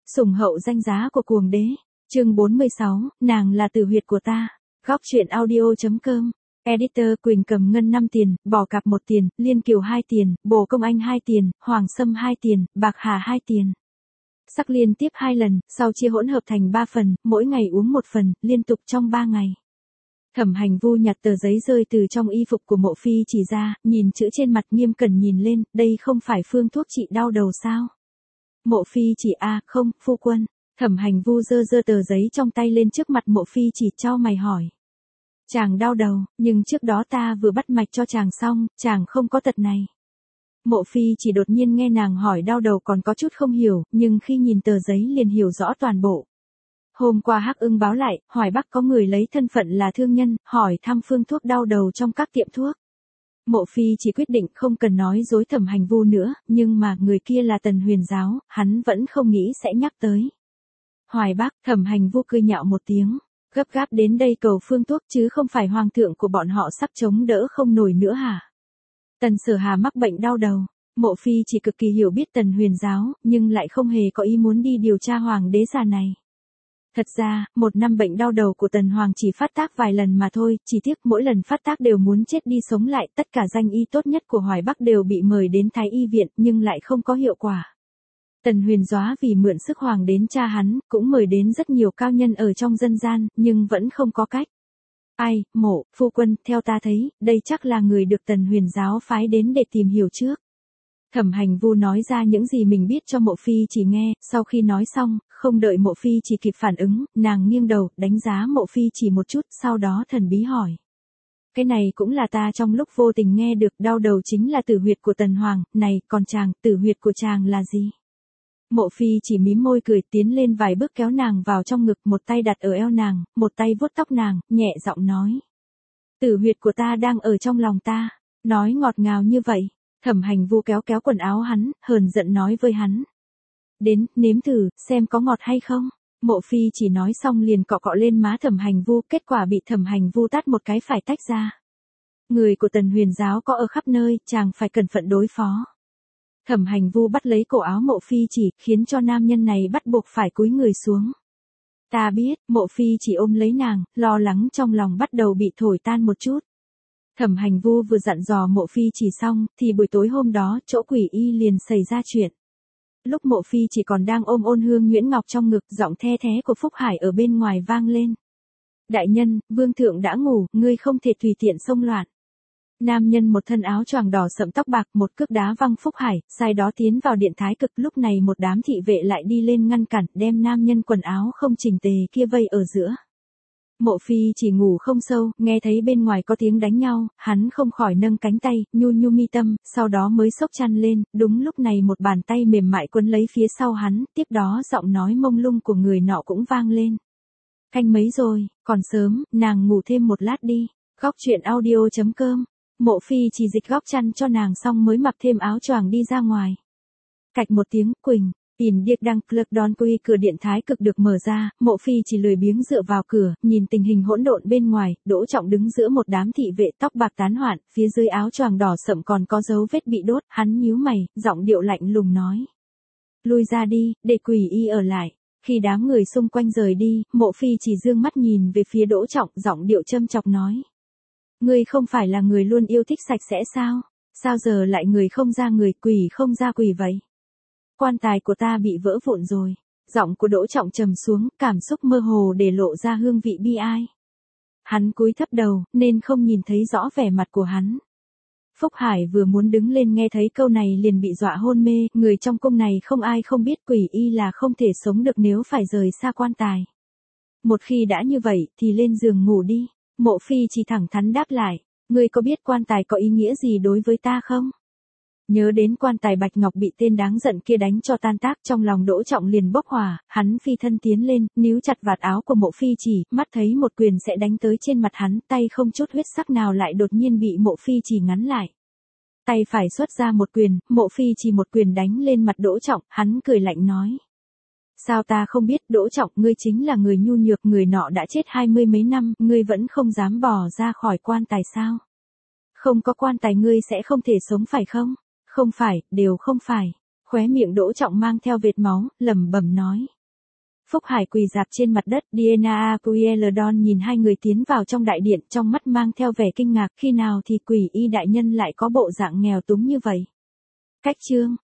Sủng hậu danh giá của cuồng đế. Chương 46, nàng là tử huyệt của ta. Góc truyện audio.com. Editor Quỳnh Cầm Ngân 5 tiền, Bò Cạp 1 tiền, Liên Kiều 2 tiền, Bồ Công Anh 2 tiền, Hoàng Sâm 2 tiền, Bạc Hà 2 tiền. Sắc liên tiếp 2 lần, sau chia hỗn hợp thành 3 phần, mỗi ngày uống 1 phần, liên tục trong 3 ngày. Thẩm Hành Vu nhặt tờ giấy rơi từ trong y phục của Mộ Phi chỉ ra, nhìn chữ trên mặt nghiêm cẩn nhìn lên, đây không phải phương thuốc trị đau đầu sao? Mộ Phi chỉ không, phu quân. Thẩm Hành Vu giơ tờ giấy trong tay lên trước mặt Mộ Phi chỉ chau mày hỏi. Chàng đau đầu, nhưng trước đó ta vừa bắt mạch cho chàng xong, chàng không có tật này. Mộ Phi chỉ đột nhiên nghe nàng hỏi đau đầu còn có chút không hiểu, nhưng khi nhìn tờ giấy liền hiểu rõ toàn bộ. Hôm qua Hắc Ưng báo lại, Hoài Bắc có người lấy thân phận là thương nhân, hỏi thăm phương thuốc đau đầu trong các tiệm thuốc. Mộ Phi chỉ quyết định không cần nói dối Thẩm Hành Vu nữa, nhưng mà người kia là Tần Huyền Giáo, hắn vẫn không nghĩ sẽ nhắc tới. Hoài Bắc, Thẩm Hành Vu cười nhạo một tiếng, gấp gáp đến đây cầu phương thuốc chứ không phải hoàng thượng của bọn họ sắp chống đỡ không nổi nữa hả? Tần Sở Hà mắc bệnh đau đầu, Mộ Phi chỉ cực kỳ hiểu biết Tần Huyền Giáo, nhưng lại không hề có ý muốn đi điều tra hoàng đế già này. Thật ra, 1 năm bệnh đau đầu của Tần Hoàng chỉ phát tác vài lần mà thôi, chỉ tiếc mỗi lần phát tác đều muốn chết đi sống lại, tất cả danh y tốt nhất của Hoài Bắc đều bị mời đến Thái Y viện nhưng lại không có hiệu quả. Tần Huyền Dóa vì mượn sức hoàng đến cha hắn, cũng mời đến rất nhiều cao nhân ở trong dân gian, nhưng vẫn không có cách. Ai, Mộ, phu quân, theo ta thấy, đây chắc là người được Tần Huyền Giáo phái đến để tìm hiểu trước. Thẩm Hành Vu nói ra những gì mình biết cho Mộ Phi chỉ nghe, sau khi nói xong, không đợi Mộ Phi chỉ kịp phản ứng, nàng nghiêng đầu, đánh giá Mộ Phi chỉ một chút, sau đó thần bí hỏi. Cái này cũng là ta trong lúc vô tình nghe được, đau đầu chính là tử huyệt của Tần Hoàng, này, còn chàng, tử huyệt của chàng là gì? Mộ Phi chỉ mím môi cười tiến lên vài bước kéo nàng vào trong ngực, một tay đặt ở eo nàng, một tay vuốt tóc nàng, nhẹ giọng nói. Tử huyệt của ta đang ở trong lòng ta, nói ngọt ngào như vậy. Thẩm Hành Vu kéo quần áo hắn, hờn giận nói với hắn. Đến, nếm thử, xem có ngọt hay không. Mộ Phi chỉ nói xong liền cọ lên má Thẩm Hành Vu, kết quả bị Thẩm Hành Vu tát một cái phải tách ra. Người của Tần Huyền Giáo có ở khắp nơi, chàng phải cẩn thận đối phó. Thẩm Hành Vu bắt lấy cổ áo Mộ Phi chỉ, khiến cho nam nhân này bắt buộc phải cúi người xuống. Ta biết, Mộ Phi chỉ ôm lấy nàng, lo lắng trong lòng bắt đầu bị thổi tan một chút. Thẩm Hành Vu vừa dặn dò Mộ Phi chỉ xong, thì buổi tối hôm đó, chỗ Quỷ Y liền xảy ra chuyện. Lúc Mộ Phi chỉ còn đang ôm Ôn Hương Nguyễn Ngọc trong ngực, giọng the thé của Phúc Hải ở bên ngoài vang lên. Đại nhân, vương thượng đã ngủ, ngươi không thể tùy tiện xông loạn. Nam nhân một thân áo choàng đỏ sẫm tóc bạc, một cước đá văng Phúc Hải, sai đó tiến vào điện thái cực, lúc này một đám thị vệ lại đi lên ngăn cản, đem nam nhân quần áo không chỉnh tề kia vây ở giữa. Mộ Phi chỉ ngủ không sâu, nghe thấy bên ngoài có tiếng đánh nhau, hắn không khỏi nâng cánh tay, nhu mi tâm, sau đó mới xốc chăn lên, đúng lúc này một bàn tay mềm mại quấn lấy phía sau hắn, tiếp đó giọng nói mông lung của người nọ cũng vang lên. Canh mấy rồi, còn sớm, nàng ngủ thêm một lát đi. Góc truyện audio.com. Mộ Phi chỉ dịch góc chăn cho nàng xong mới mặc thêm áo choàng đi ra ngoài. Cạch một tiếng, Quỳnh. In điếc đăng club đón quy cửa điện thái cực được mở ra, Mộ Phi chỉ lười biếng dựa vào cửa, nhìn tình hình hỗn độn bên ngoài, Đỗ Trọng đứng giữa một đám thị vệ tóc bạc tán hoạn, phía dưới áo choàng đỏ sậm còn có dấu vết bị đốt, hắn nhíu mày, giọng điệu lạnh lùng nói. Lui ra đi, để Quỷ Y ở lại. Khi đám người xung quanh rời đi, Mộ Phi chỉ dương mắt nhìn về phía Đỗ Trọng, giọng điệu châm chọc nói. Ngươi không phải là người luôn yêu thích sạch sẽ sao? Sao giờ lại người không ra người, quỷ không ra quỷ vậy? Quan tài của ta bị vỡ vụn rồi. Giọng của Đỗ Trọng trầm xuống, cảm xúc mơ hồ để lộ ra hương vị bi ai. Hắn cúi thấp đầu, nên không nhìn thấy rõ vẻ mặt của hắn. Phúc Hải vừa muốn đứng lên nghe thấy câu này liền bị dọa hôn mê, người trong cung này không ai không biết Quỷ Y là không thể sống được nếu phải rời xa quan tài. Một khi đã như vậy thì lên giường ngủ đi. Mộ Phi chỉ thẳng thắn đáp lại, ngươi có biết quan tài có ý nghĩa gì đối với ta không? Nhớ đến quan tài bạch ngọc bị tên đáng giận kia đánh cho tan tác, trong lòng Đỗ Trọng liền bốc hỏa, hắn phi thân tiến lên, níu chặt vạt áo của Mộ Phi chỉ, mắt thấy một quyền sẽ đánh tới trên mặt hắn, tay không chút huyết sắc nào lại đột nhiên bị Mộ Phi chỉ ngắn lại. Tay phải xuất ra một quyền, Mộ Phi chỉ một quyền đánh lên mặt Đỗ Trọng, hắn cười lạnh nói. Sao ta không biết, Đỗ Trọng, ngươi chính là người nhu nhược, người nọ đã chết 20 mấy năm, ngươi vẫn không dám bỏ ra khỏi quan tài sao? Không có quan tài ngươi sẽ không thể sống phải không? Không phải, đều không phải. Khóe miệng Đỗ Trọng mang theo vệt máu, lẩm bẩm nói. Phúc Hải quỳ rạp trên mặt đất, Diana Aquieldon nhìn hai người tiến vào trong đại điện, trong mắt mang theo vẻ kinh ngạc, khi nào thì Quỷ Y đại nhân lại có bộ dạng nghèo túng như vậy. Cách chương